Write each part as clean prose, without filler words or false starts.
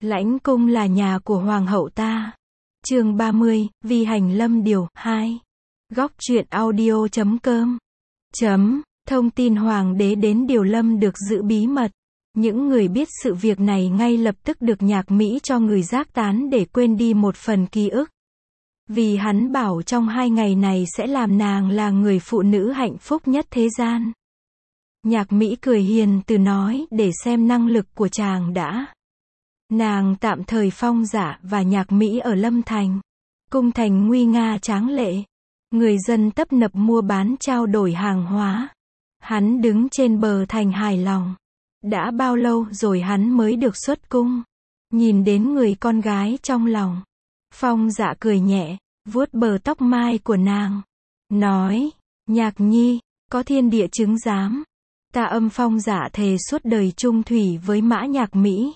Lãnh cung là nhà của hoàng hậu ta. Chương 30, Vi hành lâm điều 2. Góc truyện audio.com. Thông tin hoàng đế đến điều lâm được giữ bí mật. Những người biết sự việc này ngay lập tức được Nhạc Mỹ cho người rác tán để quên đi một phần ký ức. Vì hắn bảo trong 2 ngày này sẽ làm nàng là người phụ nữ hạnh phúc nhất thế gian. Nhạc Mỹ cười hiền từ nói để xem năng lực của chàng đã. Nàng tạm thời phong Dạ và Nhạc Mỹ ở Lâm Thành. Cung thành nguy nga tráng lệ. Người dân tấp nập mua bán trao đổi hàng hóa. Hắn đứng trên bờ thành hài lòng. Đã bao lâu rồi hắn mới được xuất cung. Nhìn đến người con gái trong lòng. Phong Dạ cười nhẹ, vuốt bờ tóc mai của nàng. Nói, Nhạc Nhi, có thiên địa chứng giám. Ta âm Phong Dạ thề suốt đời chung thủy với Mã Nhạc Mỹ.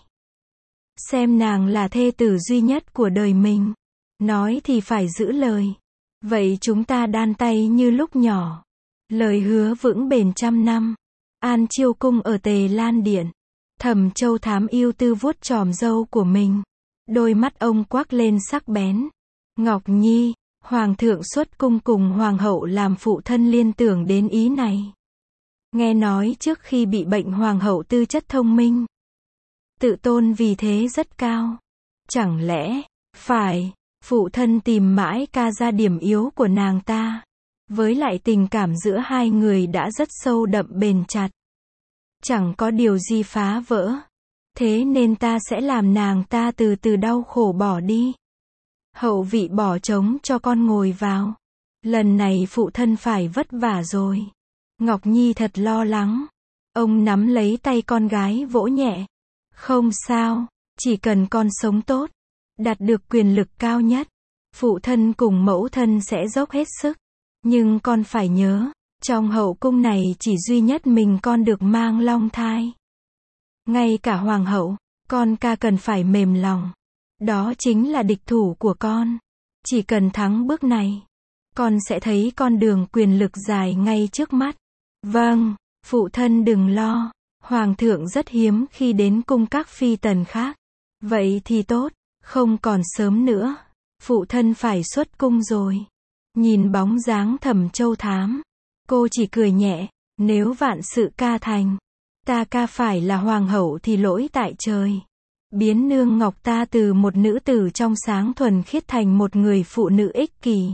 Xem nàng là thê tử duy nhất của đời mình. Nói thì phải giữ lời. Vậy chúng ta đan tay như lúc nhỏ. Lời hứa vững bền 100 năm. An Chiêu cung ở Tề Lan Điện. Thẩm Châu Thám yêu tư vuốt chòm râu của mình. Đôi mắt ông quắc lên sắc bén. Ngọc Nhi, Hoàng thượng xuất cung cùng Hoàng hậu làm phụ thân liên tưởng đến ý này. Nghe nói trước khi bị bệnh Hoàng hậu tư chất thông minh. Tự tôn vì thế rất cao. Chẳng lẽ, phải, phụ thân tìm mãi ca ra điểm yếu của nàng ta. Với lại tình cảm giữa hai người đã rất sâu đậm bền chặt. Chẳng có điều gì phá vỡ. Thế nên ta sẽ làm nàng ta từ từ đau khổ bỏ đi. Hậu vị bỏ trống cho con ngồi vào. Lần này phụ thân phải vất vả rồi. Ngọc Nhi thật lo lắng. Ông nắm lấy tay con gái vỗ nhẹ. Không sao, chỉ cần con sống tốt, đạt được quyền lực cao nhất. Phụ thân cùng mẫu thân sẽ dốc hết sức. Nhưng con phải nhớ, trong hậu cung này chỉ duy nhất mình con được mang long thai. Ngay cả hoàng hậu, con ca cần phải mềm lòng. Đó chính là địch thủ của con. Chỉ cần thắng bước này, con sẽ thấy con đường quyền lực dài ngay trước mắt. Vâng, phụ thân đừng lo. Hoàng thượng rất hiếm khi đến cung các phi tần khác. Vậy thì tốt, không còn sớm nữa. Phụ thân phải xuất cung rồi. Nhìn bóng dáng Thẩm Châu Thám, cô chỉ cười nhẹ, nếu vạn sự ca thành, ta ca phải là hoàng hậu thì lỗi tại trời. Biến nương ngọc ta từ một nữ tử trong sáng thuần khiết thành một người phụ nữ ích kỷ.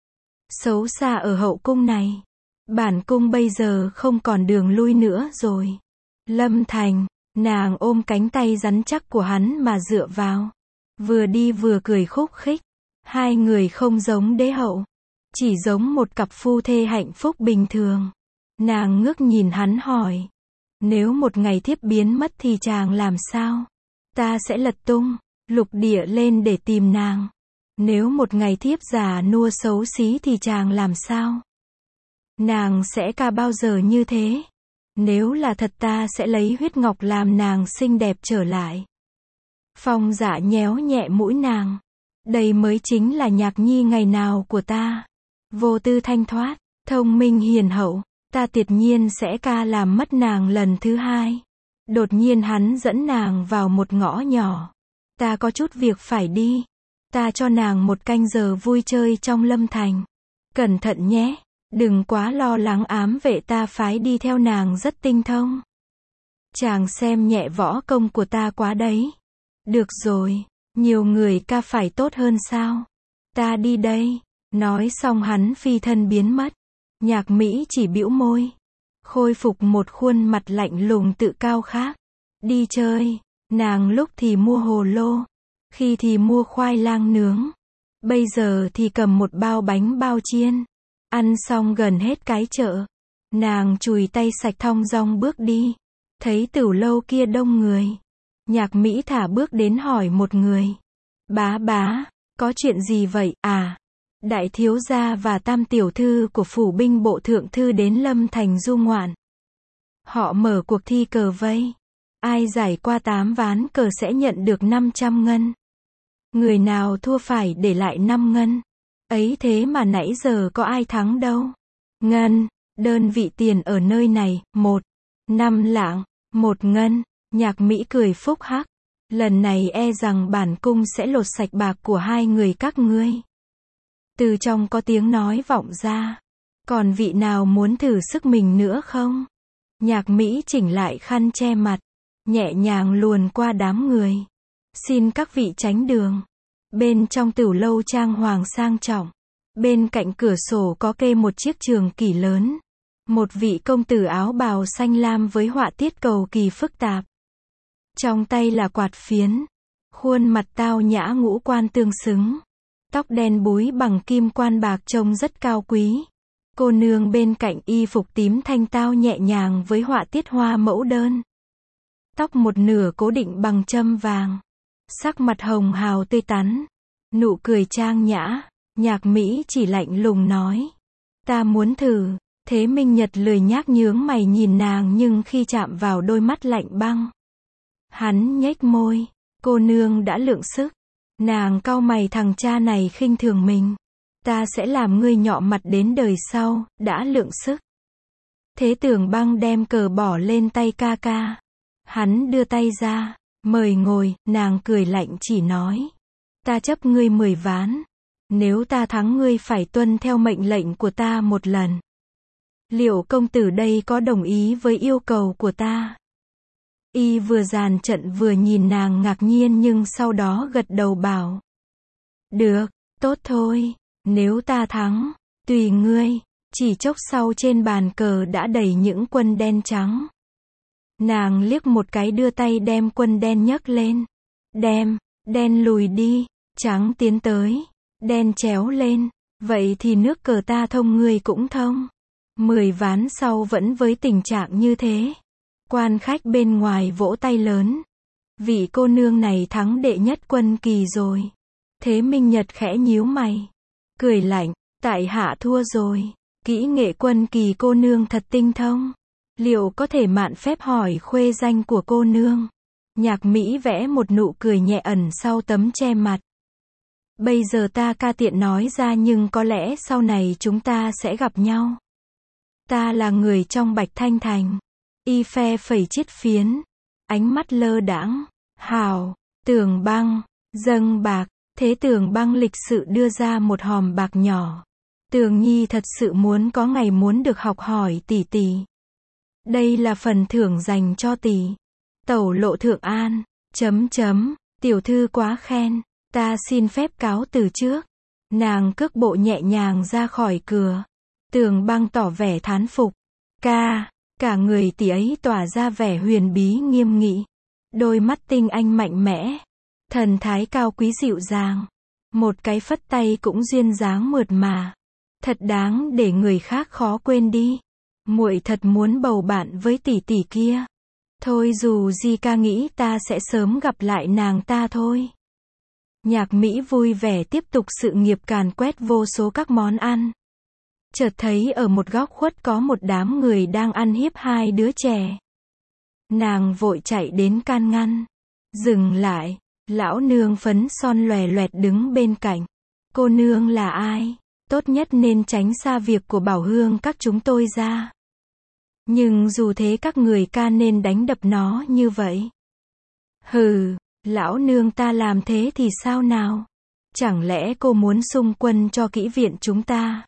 Xấu xa ở hậu cung này. Bản cung bây giờ không còn đường lui nữa rồi. Lâm Thành, nàng ôm cánh tay rắn chắc của hắn mà dựa vào. Vừa đi vừa cười khúc khích. Hai người không giống đế hậu. Chỉ giống một cặp phu thê hạnh phúc bình thường. Nàng ngước nhìn hắn hỏi. Nếu một ngày thiếp biến mất thì chàng làm sao? Ta sẽ lật tung lục địa lên để tìm nàng. Nếu một ngày thiếp già nua xấu xí thì chàng làm sao? Nàng sẽ ca bao giờ như thế? Nếu là thật ta sẽ lấy huyết ngọc làm nàng xinh đẹp trở lại. Phong Dạ nhéo nhẹ mũi nàng. Đây mới chính là Nhạc Nhi ngày nào của ta. Vô tư thanh thoát, thông minh hiền hậu. Ta tuyệt nhiên sẽ ca làm mất nàng lần thứ hai. Đột nhiên hắn dẫn nàng vào một ngõ nhỏ. Ta có chút việc phải đi. Ta cho nàng 1 canh giờ vui chơi trong Lâm Thành. Cẩn thận nhé. Đừng quá lo lắng, ám vệ ta phái đi theo nàng rất tinh thông. Chàng xem nhẹ võ công của ta quá đấy. Được rồi, nhiều người ca phải tốt hơn sao? Ta đi đây. Nói xong hắn phi thân biến mất. Nhạc Mỹ chỉ bĩu môi. Khôi phục một khuôn mặt lạnh lùng tự cao khác. Đi chơi, nàng lúc thì mua hồ lô, khi thì mua khoai lang nướng. Bây giờ thì cầm một bao bánh bao chiên. Ăn xong gần hết cái chợ. Nàng chùi tay sạch thong dong bước đi. Thấy tửu lâu kia đông người. Nhạc Mỹ thả bước đến hỏi một người. Bá, có chuyện gì vậy? À, đại thiếu gia và tam tiểu thư của phủ binh bộ thượng thư đến Lâm Thành du ngoạn. Họ mở cuộc thi cờ vây. Ai giải qua 8 ván cờ sẽ nhận được 500 ngân. Người nào thua phải để lại 5 ngân. Ấy thế mà nãy giờ có ai thắng đâu. Ngân, đơn vị tiền ở nơi này, 1, 5 lạng, 1 ngân. Nhạc Mỹ cười phúc hắc. Lần này e rằng bản cung sẽ lột sạch bạc của hai người các ngươi. Từ trong có tiếng nói vọng ra. Còn vị nào muốn thử sức mình nữa không? Nhạc Mỹ chỉnh lại khăn che mặt, nhẹ nhàng luồn qua đám người. Xin các vị tránh đường. Bên trong tửu lâu trang hoàng sang trọng. Bên cạnh cửa sổ có kê một chiếc trường kỷ lớn. Một vị công tử áo bào xanh lam với họa tiết cầu kỳ phức tạp. Trong tay là quạt phiến. Khuôn mặt tao nhã ngũ quan tương xứng. Tóc đen búi bằng kim quan bạc trông rất cao quý. Cô nương bên cạnh y phục tím thanh tao nhẹ nhàng với họa tiết hoa mẫu đơn. Tóc một nửa cố định bằng châm vàng. Sắc mặt hồng hào tươi tắn. Nụ cười trang nhã. Nhạc Mỹ chỉ lạnh lùng nói. Ta muốn thử. Thế Minh Nhật lười nhác nhướng mày nhìn nàng nhưng khi chạm vào đôi mắt lạnh băng. Hắn nhếch môi. Cô nương đã lượng sức. Nàng cau mày, thằng cha này khinh thường mình. Ta sẽ làm ngươi nhọ mặt đến đời sau, đã lượng sức. Thế Tường Băng đem cờ bỏ lên tay ca ca. Hắn đưa tay ra, mời ngồi, nàng cười lạnh chỉ nói. Ta chấp ngươi 10 ván. Nếu ta thắng ngươi phải tuân theo mệnh lệnh của ta một lần. Liệu công tử đây có đồng ý với yêu cầu của ta? Y vừa dàn trận vừa nhìn nàng ngạc nhiên nhưng sau đó gật đầu bảo. Được, tốt thôi, nếu ta thắng, tùy ngươi. Chỉ chốc sau trên bàn cờ đã đầy những quân đen trắng. Nàng liếc một cái đưa tay đem quân đen nhấc lên. Đem, đen lùi đi, trắng tiến tới, đen chéo lên, vậy thì nước cờ ta thông ngươi cũng thông. 10 ván sau vẫn với tình trạng như thế. Quan khách bên ngoài vỗ tay lớn. Vị cô nương này thắng đệ nhất quân kỳ rồi. Thế Minh Nhật khẽ nhíu mày. Cười lạnh, tại hạ thua rồi. Kỹ nghệ quân kỳ cô nương thật tinh thông. Liệu có thể mạn phép hỏi khuê danh của cô nương? Nhạc Mỹ vẽ một nụ cười nhẹ ẩn sau tấm che mặt. Bây giờ ta ca tiện nói ra nhưng có lẽ sau này chúng ta sẽ gặp nhau. Ta là người trong Bạch Thanh Thành. Y phe phẩy chiếc phiến. Ánh mắt lơ đãng. Hào, Tường Băng, dâng bạc. Thế Tường Băng lịch sự đưa ra một hòm bạc nhỏ. Tường Nhi thật sự muốn có ngày muốn được học hỏi tỷ tỷ. Đây là phần thưởng dành cho tỷ. Tẩu Lộ Thượng An. Tiểu thư quá khen. Ta xin phép cáo từ trước. Nàng cước bộ nhẹ nhàng ra khỏi cửa. Tường Băng tỏ vẻ thán phục. Cả người tỷ ấy tỏa ra vẻ huyền bí nghiêm nghị. Đôi mắt tinh anh mạnh mẽ. Thần thái cao quý dịu dàng. Một cái phất tay cũng duyên dáng mượt mà. Thật đáng để người khác khó quên đi. Muội thật muốn bầu bạn với tỷ tỷ kia. Thôi dù gì ca nghĩ ta sẽ sớm gặp lại nàng ta thôi. Nhạc Mỹ vui vẻ tiếp tục sự nghiệp càn quét vô số các món ăn. Chợt thấy ở một góc khuất có một đám người đang ăn hiếp hai đứa trẻ. Nàng vội chạy đến can ngăn. Dừng lại, lão nương phấn son lòe loẹt đứng bên cạnh. Cô nương là ai? Tốt nhất nên tránh xa việc của Bảo Hương các chúng tôi ra. Nhưng dù thế các người ca nên đánh đập nó như vậy. Hừ, lão nương ta làm thế thì sao nào? Chẳng lẽ cô muốn xung quân cho kỹ viện chúng ta?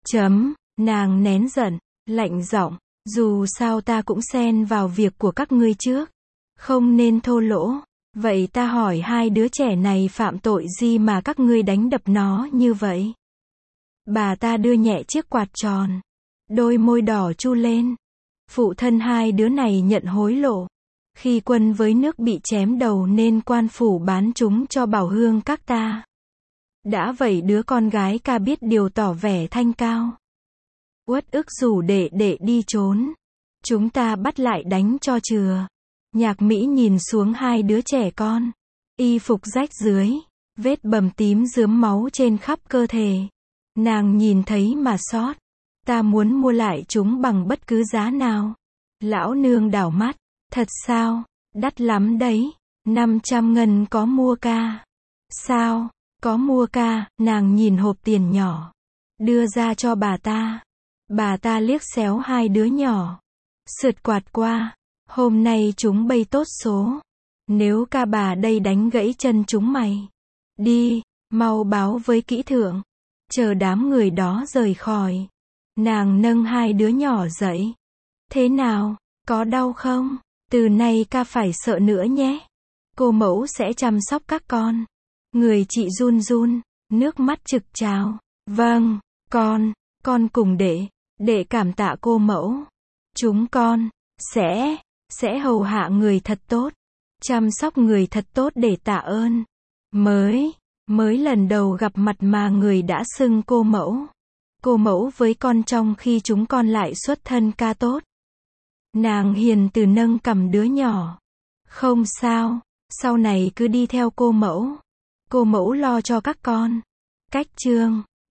Nàng nén giận, lạnh giọng, dù sao ta cũng xen vào việc của các ngươi trước. Không nên thô lỗ. Vậy ta hỏi hai đứa trẻ này phạm tội gì mà các ngươi đánh đập nó như vậy? Bà ta đưa nhẹ chiếc quạt tròn. Đôi môi đỏ chu lên. Phụ thân hai đứa này nhận hối lộ. Khi quân với nước bị chém đầu nên quan phủ bán chúng cho Bảo Hương các ta. Đã vậy đứa con gái ca biết điều tỏ vẻ thanh cao. Uất ức rủ đệ đi trốn. Chúng ta bắt lại đánh cho chừa. Nhạc Mỹ nhìn xuống hai đứa trẻ con. Y phục rách dưới. Vết bầm tím rướm máu trên khắp cơ thể. Nàng nhìn thấy mà xót. Ta muốn mua lại chúng bằng bất cứ giá nào. Lão nương đảo mắt. Thật sao? Đắt lắm đấy. 500 ngân có mua ca. Sao? Có mua ca. Nàng nhìn hộp tiền nhỏ. Đưa ra cho bà ta. Bà ta liếc xéo hai đứa nhỏ. Sượt quạt qua. Hôm nay chúng bay tốt số. Nếu ca bà đây đánh gãy chân chúng mày. Đi, mau báo với kỹ thượng. Chờ đám người đó rời khỏi. Nàng nâng hai đứa nhỏ dậy. Thế nào, có đau không? Từ nay ca phải sợ nữa nhé. Cô mẫu sẽ chăm sóc các con. Người chị run run, nước mắt trực trào. Vâng, con cùng để cảm tạ cô mẫu. Chúng con sẽ hầu hạ người thật tốt, chăm sóc người thật tốt để tạ ơn. Mới lần đầu gặp mặt mà người đã xưng cô mẫu với con trong khi chúng con lại xuất thân ca tốt. Nàng hiền từ nâng cằm đứa nhỏ. Không sao, sau này cứ đi theo cô mẫu lo cho các con. Cách chương